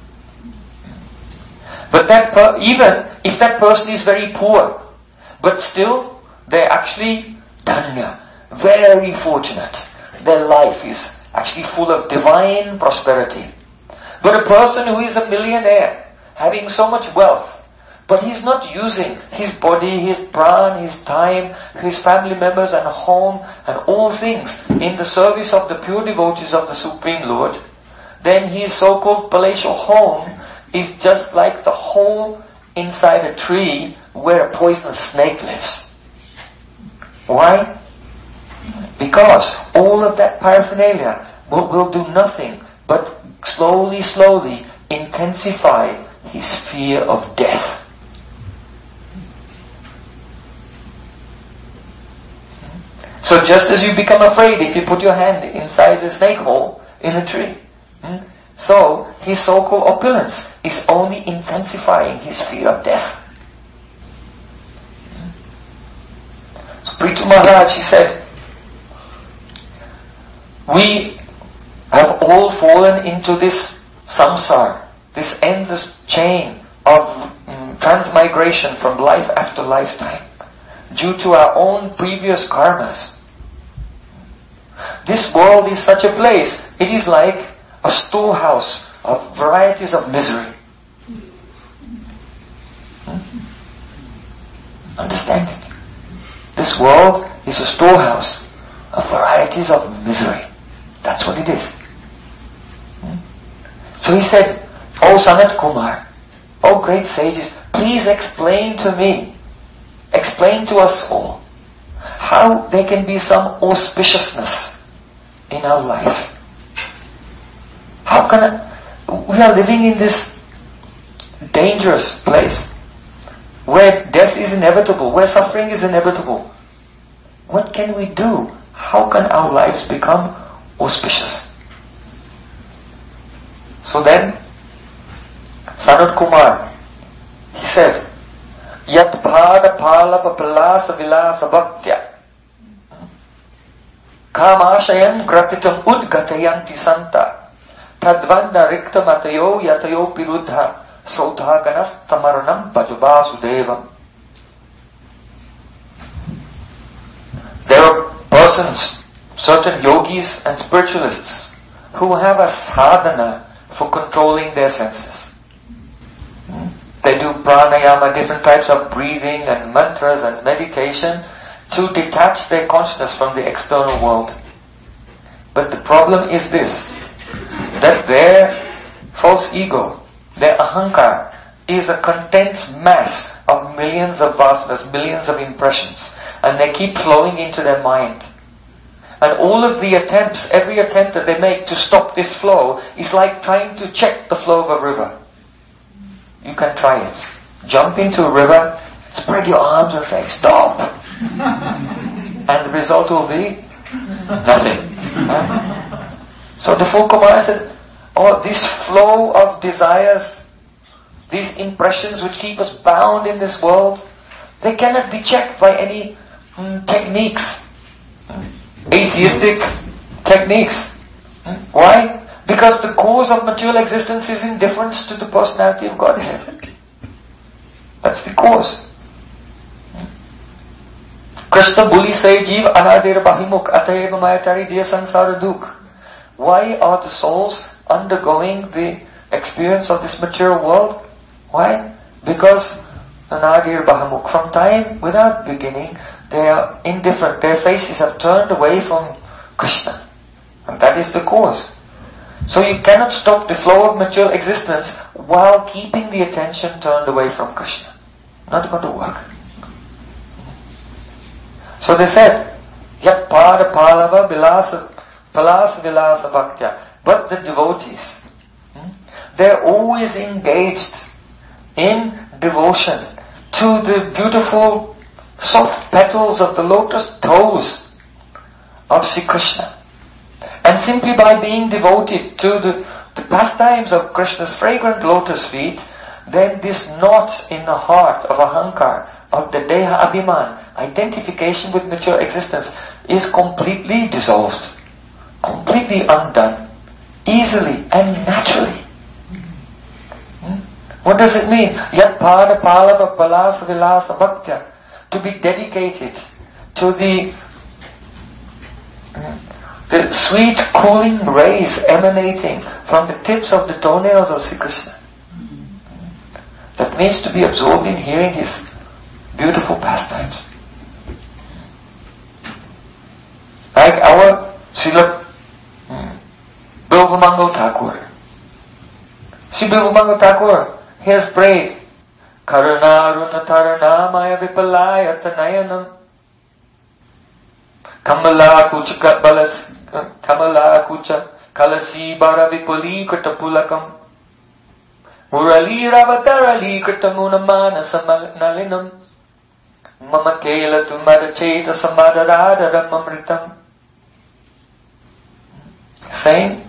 But even if that person is very poor, but still they're actually dhanya, very fortunate. Their life is actually full of divine prosperity. But a person who is a millionaire, having so much wealth, but he's not using his body, his pran, his time, his family members and home and all things in the service of the pure devotees of the Supreme Lord, then his so-called palatial home is just like the hole inside a tree where a poisonous snake lives. Why? Because all of that paraphernalia will do nothing but slowly intensify his fear of death. So just as you become afraid if you put your hand inside a snake hole in a tree, so his so-called opulence is only intensifying his fear of death. So Prithu Maharaj, he said, we have all fallen into this samsara, this endless chain of transmigration from life after lifetime, due to our own previous karmas. This world is such a place, it is like a storehouse of varieties of misery. Understand it? This world is a storehouse of varieties of misery. That's what it is. So he said, "O Sanat Kumar, O great sages, please explain to me, explain to us all, how there can be some auspiciousness in our life. How can we are living in this dangerous place where death is inevitable, where suffering is inevitable. What can we do? How can our lives become auspicious?" So then, Sanat Kumar, he said, "Yat bhada phalapa palasa vilasa bhaktya kamashayam gratitam udgatayanti santa tadvanda rikta matayo yatayo pirudha saudhaganas tamaranam bhajabasudevam." There are persons, certain yogis and spiritualists, who have a sadhana for controlling their senses. They do pranayama, different types of breathing and mantras and meditation to detach their consciousness from the external world. But the problem is this, that their false ego, their ahankar, is a condensed mass of millions of vasanas, millions of impressions, and they keep flowing into their mind. And all of the attempts, every attempt that they make to stop this flow is like trying to check the flow of a river. You can try it. Jump into a river, spread your arms and say, "Stop." And the result will be nothing. So the full Kumara said, this flow of desires, these impressions which keep us bound in this world, they cannot be checked by any techniques, atheistic techniques. Why? Because the cause of material existence is indifference to the personality of Godhead. That's the cause. Krishna Buli say Jeev Anadir Bahimuk Atayeva Mayatari Diya Sansara Duk. Why are the souls undergoing the experience of this material world? Why? Because Anadir Bahamuk, from time without beginning, they are indifferent. Their faces have turned away from Krishna. And that is the cause. So you cannot stop the flow of material existence while keeping the attention turned away from Krishna. Not going to work. So they said, Yat pada palava palasa vilasa bhaktya. But the devotees, they're always engaged in devotion to the beautiful soft petals of the lotus toes of Sri Krishna. simply by being devoted to the pastimes of Krishna's fragrant lotus feet, then this knot in the heart of ahankar, of the deha abhiman, identification with mature existence, is completely dissolved, completely undone, easily and naturally. What does it mean? Yat pada palava palasa vilasa bhaktya, to be dedicated to the sweet cooling rays emanating from the tips of the toenails of Sri Krishna. That means to be absorbed in hearing his beautiful pastimes. Like our Srila Bilvamangal Thakur. Sri Bilvamangal Thakur, he has prayed, Karunaruna Taranamaya Vipalaya Tanayanam Kamala Kucha Balas Kamala Kucha Kalasi Bara Vipuli Katapulakam Murali Ravatarali Katamunamana Samanalinam Mama Kela Tumada Cheta Samadarada Mamritam. Saying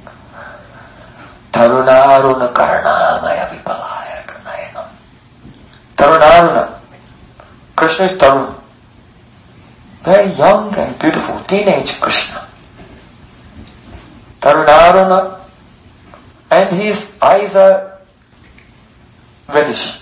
Tarunaruna Karanamaya Vipalaya Kanayanam. Tarunaruna. Krishna is Tarun. Very young and beautiful, teenage Krishna. Tarunaruna. And his eyes are reddish.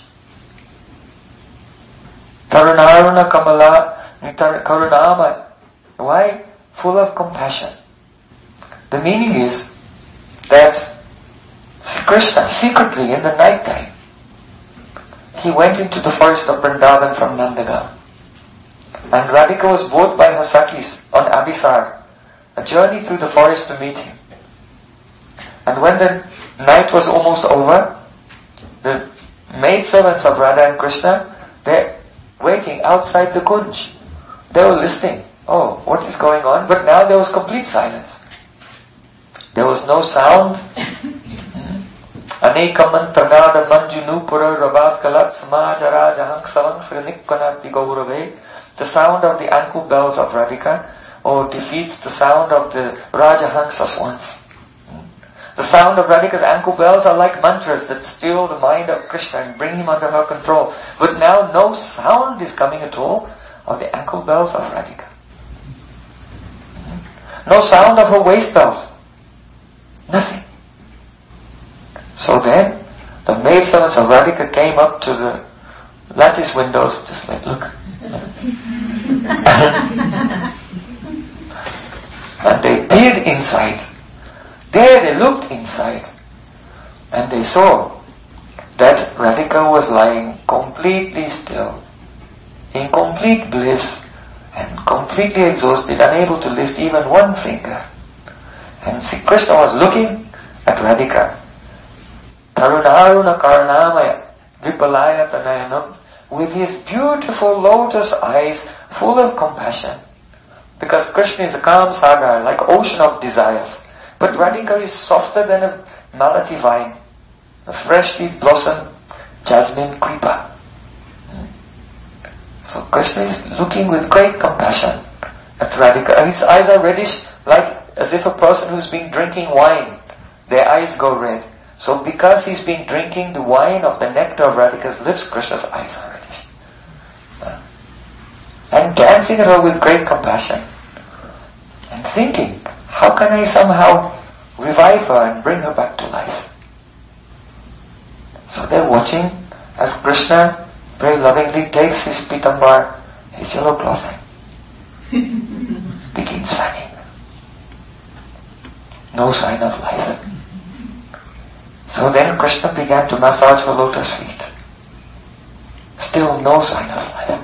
Tarunaruna Kamala Karunama. Why? Full of compassion. The meaning is that Sri Krishna, secretly in the night time, he went into the forest of Vrindavan from Nandagal. And Radhika was brought by her Sakhis on Abhisar, a journey through the forest to meet him. And when the night was almost over, the maidservants of Radha and Krishna, they're waiting outside the kunj. They were listening. Oh, what is going on? But now there was complete silence. There was no sound. Anekaman Pranada Manjunupura Rabaskalat Samajara Jahang Savang Srinikkanati Gaurave. The sound of the ankle bells of Radhika defeats the sound of the Rajahangsa swans. The sound of Radhika's ankle bells are like mantras that still the mind of Krishna and bring him under her control. But now no sound is coming at all of the ankle bells of Radhika. No sound of her waist bells. Nothing. So then, the maidservants of Radhika came up to the lattice windows, just like, look. And they peered inside. There they looked inside. And they saw that Radhika was lying completely still, in complete bliss, and completely exhausted, unable to lift even one finger. And Sri Krishna was looking at Radhika. Tarunaruna Karanamaya Vipalaya Tanayanam, with his beautiful lotus eyes full of compassion. Because Krishna is a calm sagar, like ocean of desires. But Radhika is softer than a malati vine, a freshly blossomed jasmine creeper. So Krishna is looking with great compassion at Radhika. His eyes are reddish, like as if a person who's been drinking wine, their eyes go red. So because he's been drinking the wine of the nectar of Radhika's lips, Krishna's eyes are reddish. And dancing at her with great compassion. And thinking, how can I somehow revive her and bring her back to life? So they're watching as Krishna very lovingly takes his pitambar, his yellow clothing, begins fanning. No sign of life. So then Krishna began to massage her lotus feet. Still no sign of life.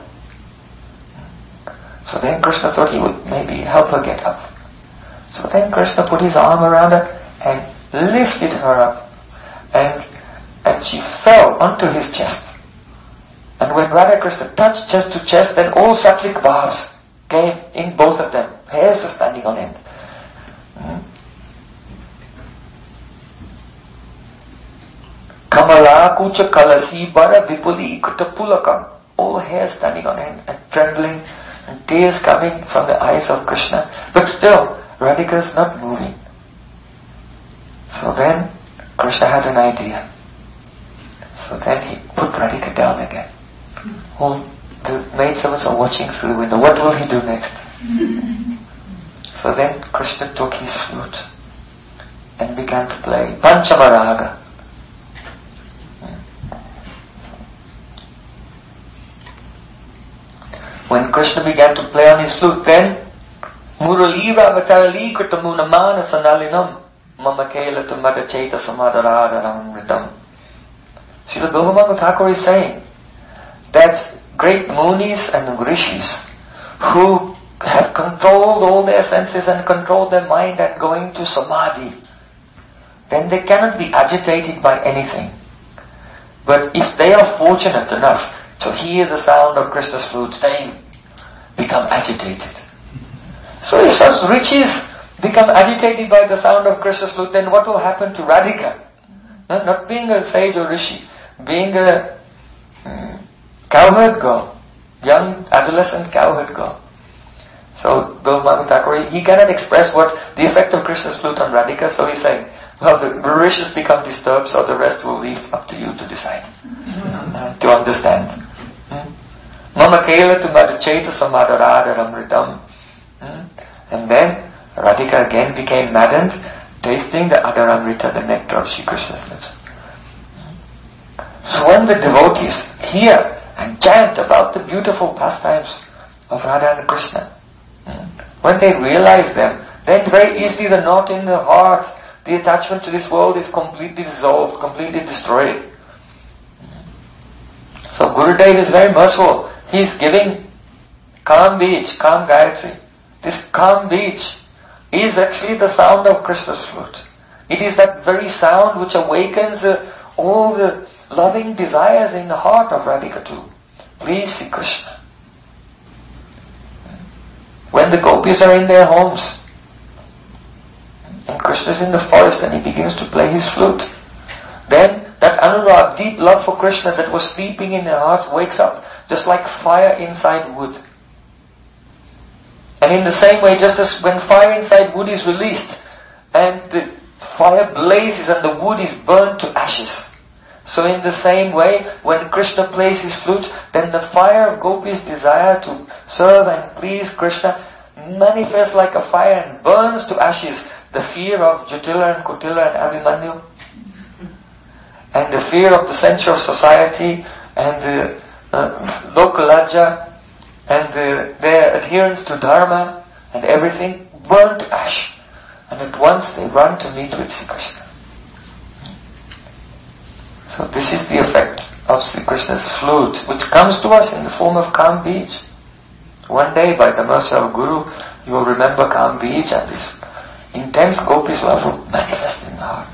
So then Krishna thought he would maybe help her get up. So then Krishna put his arm around her and lifted her up. And she fell onto his chest. And when Radha Krishna touched chest to chest, then all sattvic bhavs came in both of them. Hairs are standing on end. Kamala Kucha Kalasi Bara Vipuli Kutapulakam. All hair standing on end and trembling and tears coming from the eyes of Krishna. But still, Radhika is not moving. So then Krishna had an idea. So then he put Radhika down again. All the maidservants are watching through the window. What will he do next? So then Krishna took his flute and began to play Panchama Raga. When Krishna began to play on his flute, then Muralira Vatali Kritamuna Manasandalinam Mama Kela Tumada Cheta Samadharadaram Ritam. Srila Bhuvamanga Thakur is saying that great munis and rishis who have controlled all their senses and controlled their mind and going to samadhi, then they cannot be agitated by anything. But if they are fortunate enough to hear the sound of Krishna's flutes, they become agitated. So if such rishis become agitated by the sound of Krishna's flute, then what will happen to Radhika? Not being a sage or rishi, being a cowherd girl, young adolescent cowherd girl. So Bhuvamanga Thakur, he cannot express what the effect of Krishna's flute on Radhika, so he's saying, well, the rishis become disturbed, so the rest will leave up to you to decide, to understand. Mama Kela Tumada Cheta Samadharadaram Ritam. And then Radhika again became maddened, tasting the Adaramrita, the nectar of Sri Krishna's lips. So when the devotees hear and chant about the beautiful pastimes of Radha and Krishna, when they realize them, then very easily the knot in the heart, the attachment to this world is completely dissolved, completely destroyed. So Gurudev is very merciful. He is giving calm beach, calm Gayatri. This calm beach is actually the sound of Krishna's flute. It is that very sound which awakens all the loving desires in the heart of Radhika too. Please see Krishna. When the gopis are in their homes, and Krishna is in the forest and he begins to play his flute, then that anurag, deep love for Krishna that was sleeping in their hearts wakes up just like fire inside wood. And in the same way, just as when fire inside wood is released and the fire blazes and the wood is burnt to ashes, so in the same way, when Krishna plays his flute, then the fire of gopis' desire to serve and please Krishna manifests like a fire and burns to ashes the fear of Jatila and Kutila and Abhimanyu, and the fear of the censure of society, and the Lokalaja, and their adherence to Dharma, and everything burnt to ash. And at once they run to meet with Sri Krishna. So this is the effect of Sri Krishna's flute, which comes to us in the form of calm beach. One day, by the mercy of Guru, you will remember calm beach, and this intense gopis love will manifest in the heart.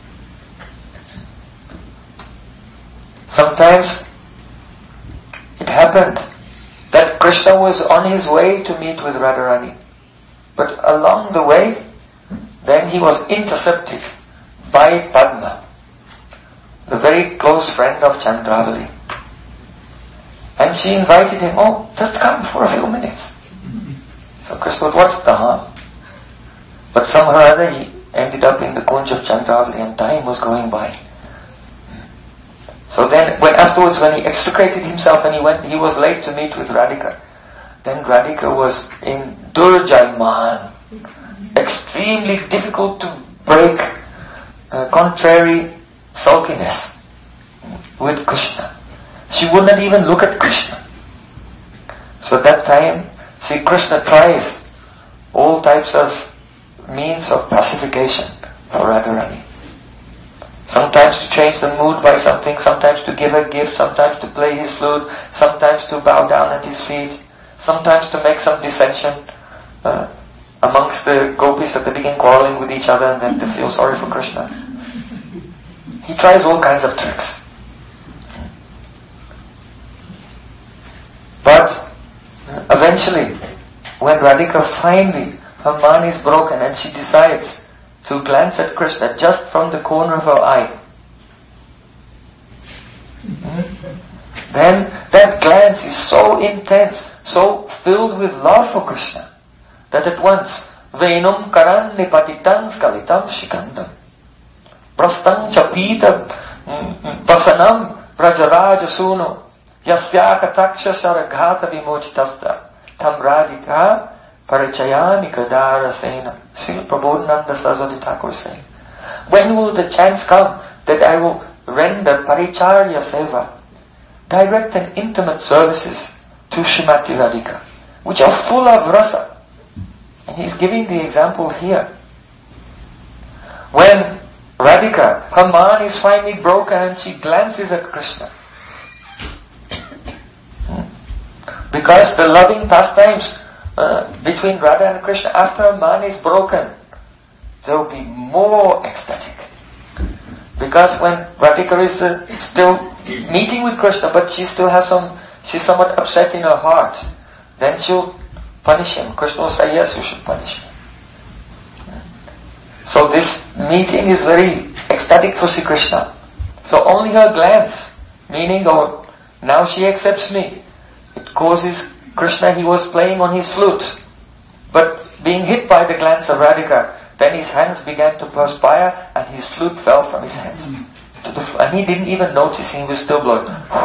Sometimes it happened that Krishna was on his way to meet with Radharani, but along the way, then he was intercepted by Padma, the very close friend of Chandravali. And she invited him, just come for a few minutes. So Krishna thought, what's the harm? But somehow or other he ended up in the Kunj of Chandravali and time was going by. So then, afterwards when he extricated himself and he was late to meet with Radhika, then Radhika was in Durjaiman, extremely difficult to break, contrary sulkiness with Krishna. She would not even look at Krishna. So at that time, Sri Krishna tries all types of means of pacification for Radharani. Sometimes to change the mood by something, sometimes to give a gift, sometimes to play his flute, sometimes to bow down at his feet, sometimes to make some dissension amongst the gopis that they begin quarreling with each other and then they feel sorry for Krishna. He tries all kinds of tricks. But eventually, when Radhika finally, her mind is broken and she decides to glance at Krishna just from the corner of her eye, then that glance is so intense, so filled with love for Krishna, that at once, Venum karan nipatitam skalitam shikandam. prastang chapita pasanam brajaraja suno yasyaka taksha saragata vimochitasta tam radhika parachayami kadara sena. Srila Prabodhananda Saraswati Thakur saying, when will the chance come that I will render paricharya seva, direct and intimate services to Srimati Radhika, which are full of rasa? And he's giving the example here. When Radhika, her mind is finally broken and she glances at Krishna. Because the loving pastimes between Radha and Krishna, after her mind is broken, there will be more ecstatic. Because when Radhika is still meeting with Krishna, but she still has she's somewhat upset in her heart, then she'll punish him. Krishna will say, yes, you should punish me. So this meeting is very ecstatic for Sri Krishna. So only her glance, meaning, oh, now she accepts me. It causes Krishna, he was playing on his flute, but being hit by the glance of Radhika, then his hands began to perspire and his flute fell from his hands to the floor. And he didn't even notice, he was still blowing.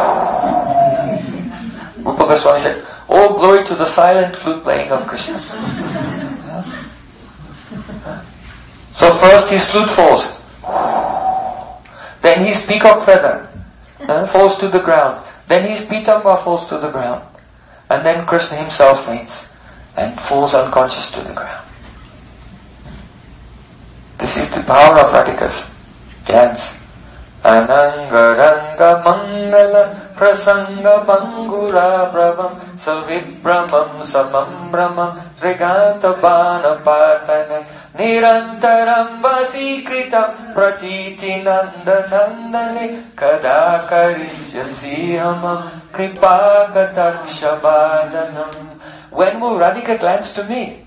Rupa Goswami said, "Oh, glory to the silent flute playing of Krishna." So first his flute falls. Then his peacock feather falls to the ground. Then his pitamba falls to the ground. And then Krishna himself faints and falls unconscious to the ground. This is the power of Radhika's dance. Anangaranga mangala prasanga bangura braham savibramam samam brahmam srigata bana patana nirantaram vasikritam pratiti nandanandane kada karisyasi hamam kripakatakshabhajanam. When will Radhika glance to me?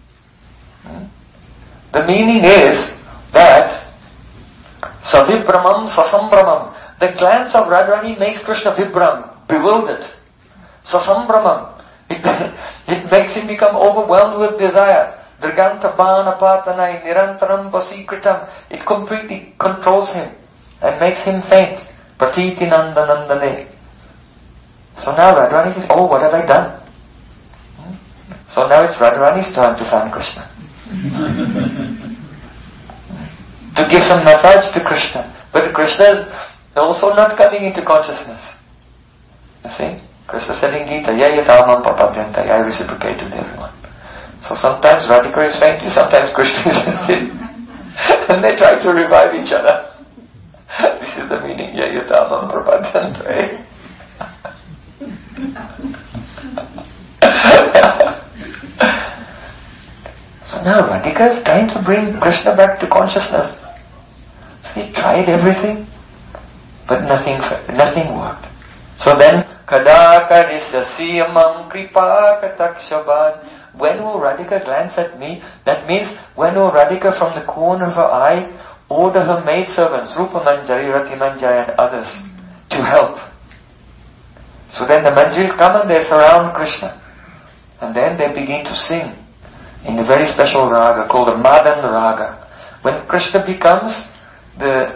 The meaning is that Savibramam Sasambramam, the glance of Radharani makes Krishna vibram, bewildered. Sasambramam, it makes him become overwhelmed with desire. Driganta Bana Patanai Nirantaram Vasikritam, it completely controls him and makes him faint. Pratiti Nandanandane. So now Radharani is, oh, what have I done? So now it's Radharani's turn to fan Krishna. To give some massage to Krishna. But Krishna is also not coming into consciousness. You see? Krishna said in Gita, Yayatamam papadyanta, I reciprocate with everyone. So sometimes Radhika is fainting, sometimes Krishna is fainting. And they try to revive each other. This is the meaning, Yayatamam papadyanta. So now Radhika is trying to bring Krishna back to consciousness. He tried everything, but nothing worked. So then, Kadakarisasiyamam kripakatakshabhaj. When will Radhika glance at me? That means, when will Radhika from the corner of her eye order her maidservants, Rupa Manjari, Rati Manjari and others, to help? So then the Manjaris come and they surround Krishna. And then they begin to sing in a very special raga called the Madan Raga. When Krishna becomes the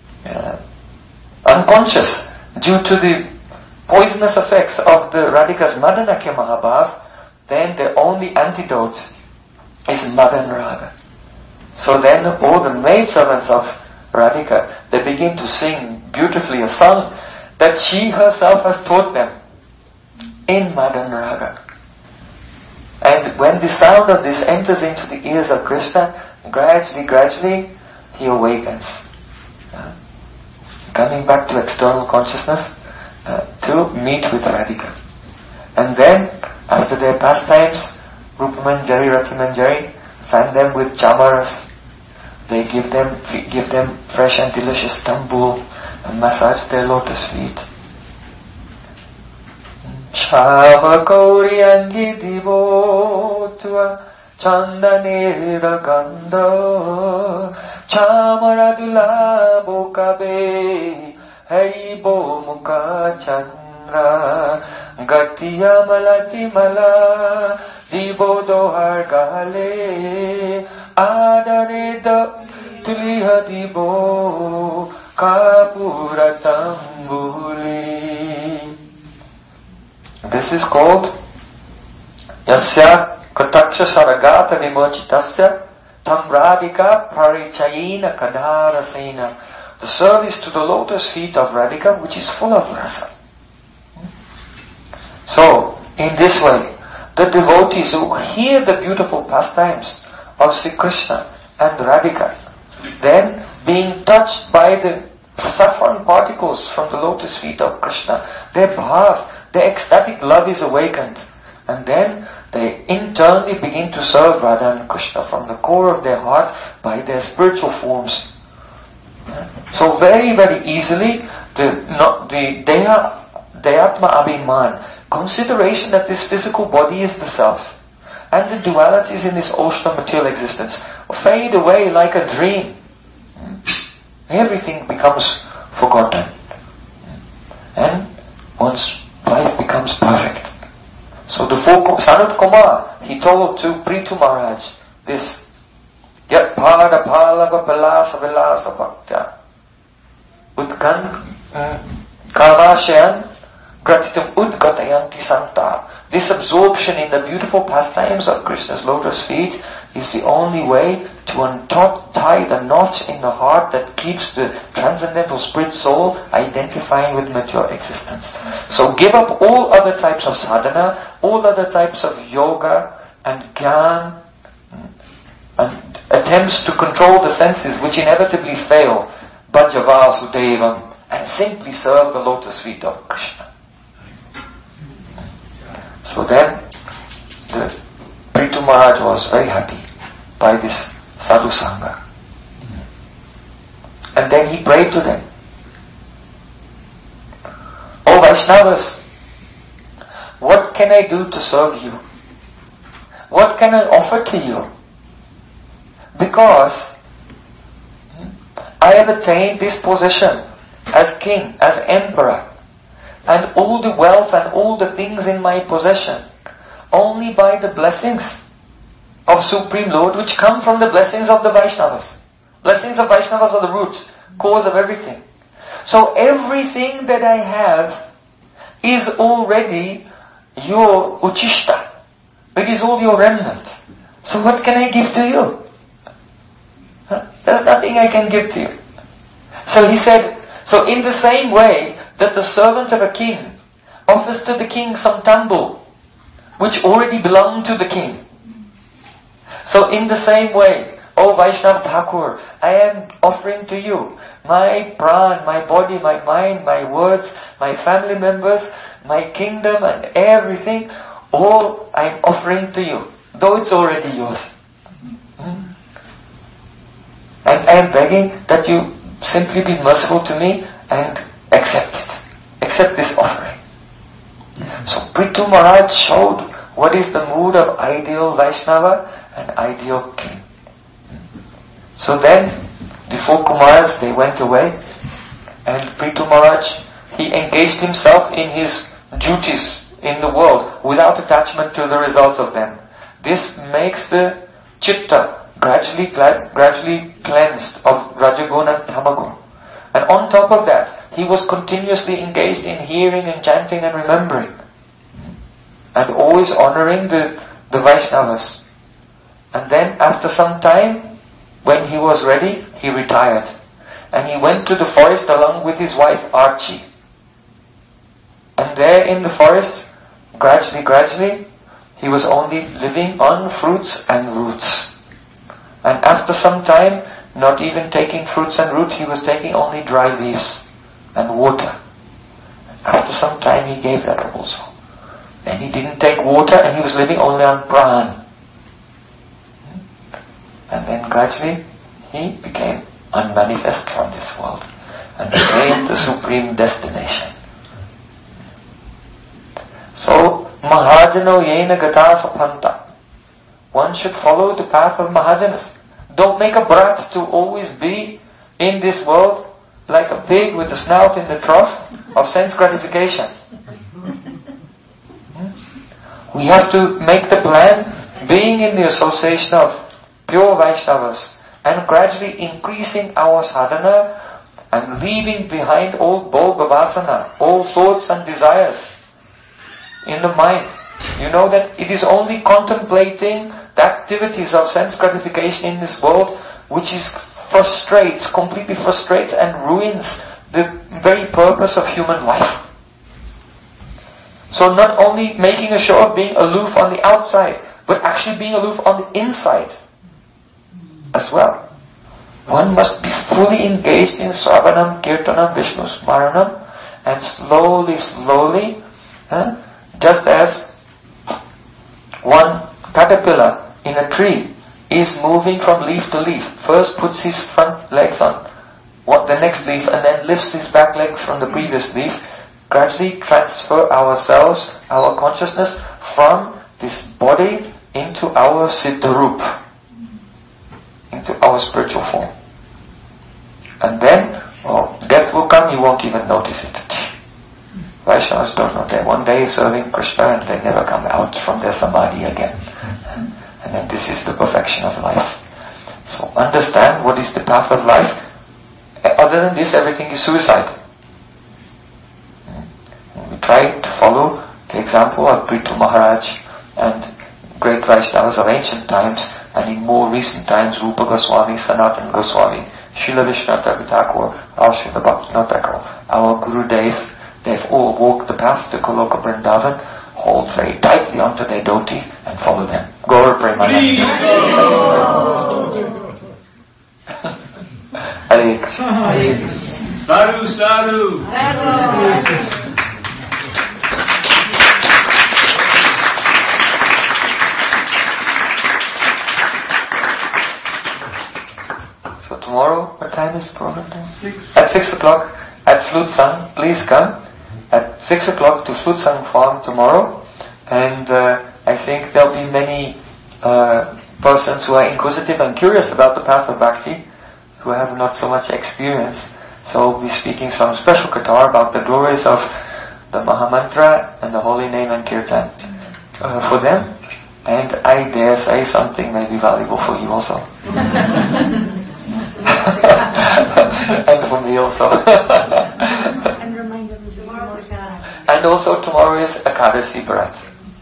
unconscious due to the poisonous effects of the Radhika's Madanakya Mahabhav, then the only antidote is Madan Raga. So then all the maidservants of Radhika, they begin to sing beautifully a song that she herself has taught them in Madan Raga. And when the sound of this enters into the ears of Krishna, gradually, he awakens. Coming back to external consciousness to meet with Radhika. And then, after their pastimes, Rupa Manjari, Rati Manjari, fan them with chamaras. They give them fresh and delicious tambul and massage their lotus feet. Shama Gauri Angi Divotua Chandanira Ganda Chamaradula Bokabe Haribo Mukha Chandra Gatiya Malati Mala Divo Dohar Gale Adare Maitli Hadibo Kapuratambuli. This is called Yasya Kataksha Saragata Vimochitasya Tamradika Parichayina Kadarasena. The service to the lotus feet of Radhika, which is full of rasa. So, in this way, the devotees who hear the beautiful pastimes of Sri Krishna and Radhika, then being touched by the saffron particles from the lotus feet of Krishna, their bhav, their ecstatic love is awakened. And then they internally begin to serve Radha and Krishna from the core of their heart by their spiritual forms. So very, very easily, the Deyatma Abhiman, consideration that this physical body is the self, and the dualities in this ocean of material existence fade away like a dream. Everything becomes forgotten. And one's life becomes perfect. So the Sanat Kumar, he told to Prithu Maharaj this, Yat pada palava palasa vilasa bhakta Utkan Karmashayan Gratitum Udgatayanti Santa. This absorption in the beautiful pastimes of Krishna's lotus feet is the only way to untie the knots in the heart that keeps the transcendental spirit soul identifying with material existence. So give up all other types of sadhana, all other types of yoga and jnana, and attempts to control the senses which inevitably fail, Bhajava Sudevam, and simply serve the lotus feet of Krishna. So then, the Prithu Maharaj was very happy by this sadhu sangha. And then he prayed to them, O Vaishnavas, what can I do to serve you? What can I offer to you? Because I have attained this position as king, as emperor, and all the wealth and all the things in my possession only by the blessings of Supreme Lord, which come from the blessings of the Vaishnavas. Blessings of Vaishnavas are the root, cause of everything. So everything that I have is already your uchishta. It is all your remnant. So what can I give to you? There's nothing I can give to you. So he said, so in the same way that the servant of a king offers to the king some tambool, which already belonged to the king. So in the same way, O Vaishnav Thakur, I am offering to you my pran, my body, my mind, my words, my family members, my kingdom and everything, all I am offering to you, though it's already yours. And I am begging that you simply be merciful to me and accept it. Accept this offering. So Prithu Maharaj showed what is the mood of ideal Vaishnava and ideal king. So then the four Kumars, they went away, and Prithu Maharaj, he engaged himself in his duties in the world without attachment to the result of them. This makes the chitta gradually cleansed of Rajaguna and Tamaguna. And on top of that, he was continuously engaged in hearing and chanting and remembering. And always honoring the Vaishnavas. And then after some time, when he was ready, he retired. And he went to the forest along with his wife Archie. And there in the forest, gradually, he was only living on fruits and roots. And after some time, not even taking fruits and roots, he was taking only dry leaves and water. After some time, he gave that up also. Then he didn't take water and he was living only on pran. And then gradually, he became unmanifest from this world and became the supreme destination. So, Mahajano yena gata sapanta. One should follow the path of Mahajanas. Don't make a brat to always be in this world like a pig with a snout in the trough of sense gratification. We have to make the plan, being in the association of pure Vaishnavas, and gradually increasing our sadhana and leaving behind all bhoga vasana, all thoughts and desires in the mind. You know that it is only contemplating the activities of sense gratification in this world which completely frustrates and ruins the very purpose of human life. So not only making a show of being aloof on the outside, but actually being aloof on the inside as well. One must be fully engaged in Sravanam, Kirtanam, Vishnu Smaranam, and slowly, just as one caterpillar in a tree is moving from leaf to leaf, first puts his front legs on the next leaf and then lifts his back legs from the previous leaf, gradually transfer ourselves, our consciousness from this body into our Siddharup, into our spiritual form. And then, death will come, you won't even notice it. Vaishnavas don't know that. One day serving Krishna and they never come out from their samadhi again. And then this is the perfection of life. So understand what is the path of life. Other than this, everything is suicide. We try to follow the example of Prithu Maharaj and great Vaishnavas of ancient times, and in more recent times, Rupa Goswami, Sanatana Goswami, Srila Vishnu Thakur, our Srila Bhaktivinoda Thakur, our Gurudev. They've all walked the path to Goloka Vrindavan, hold very tightly onto their dhoti and follow them. Gaur Premananda. Hare Krishna. Sadhu, sadhu. So tomorrow, what time is the program? 6. At 6 o'clock at Flute Sang. Please come at 6 o'clock to Flute Sang Farm tomorrow. And I think there'll be many persons who are inquisitive and curious about the path of bhakti, who have not so much experience. So we'll be speaking some special katha about the glories of the Mahamantra and the holy name and kirtan for them. And I dare say something may be valuable for you also. And for me also. And remind them tomorrow's class. And also tomorrow is Ekadasi Bharat.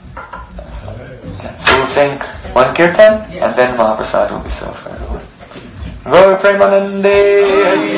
So we'll sing one kirtan and then Mahaprasad will be served for everyone. Gaur Premanande.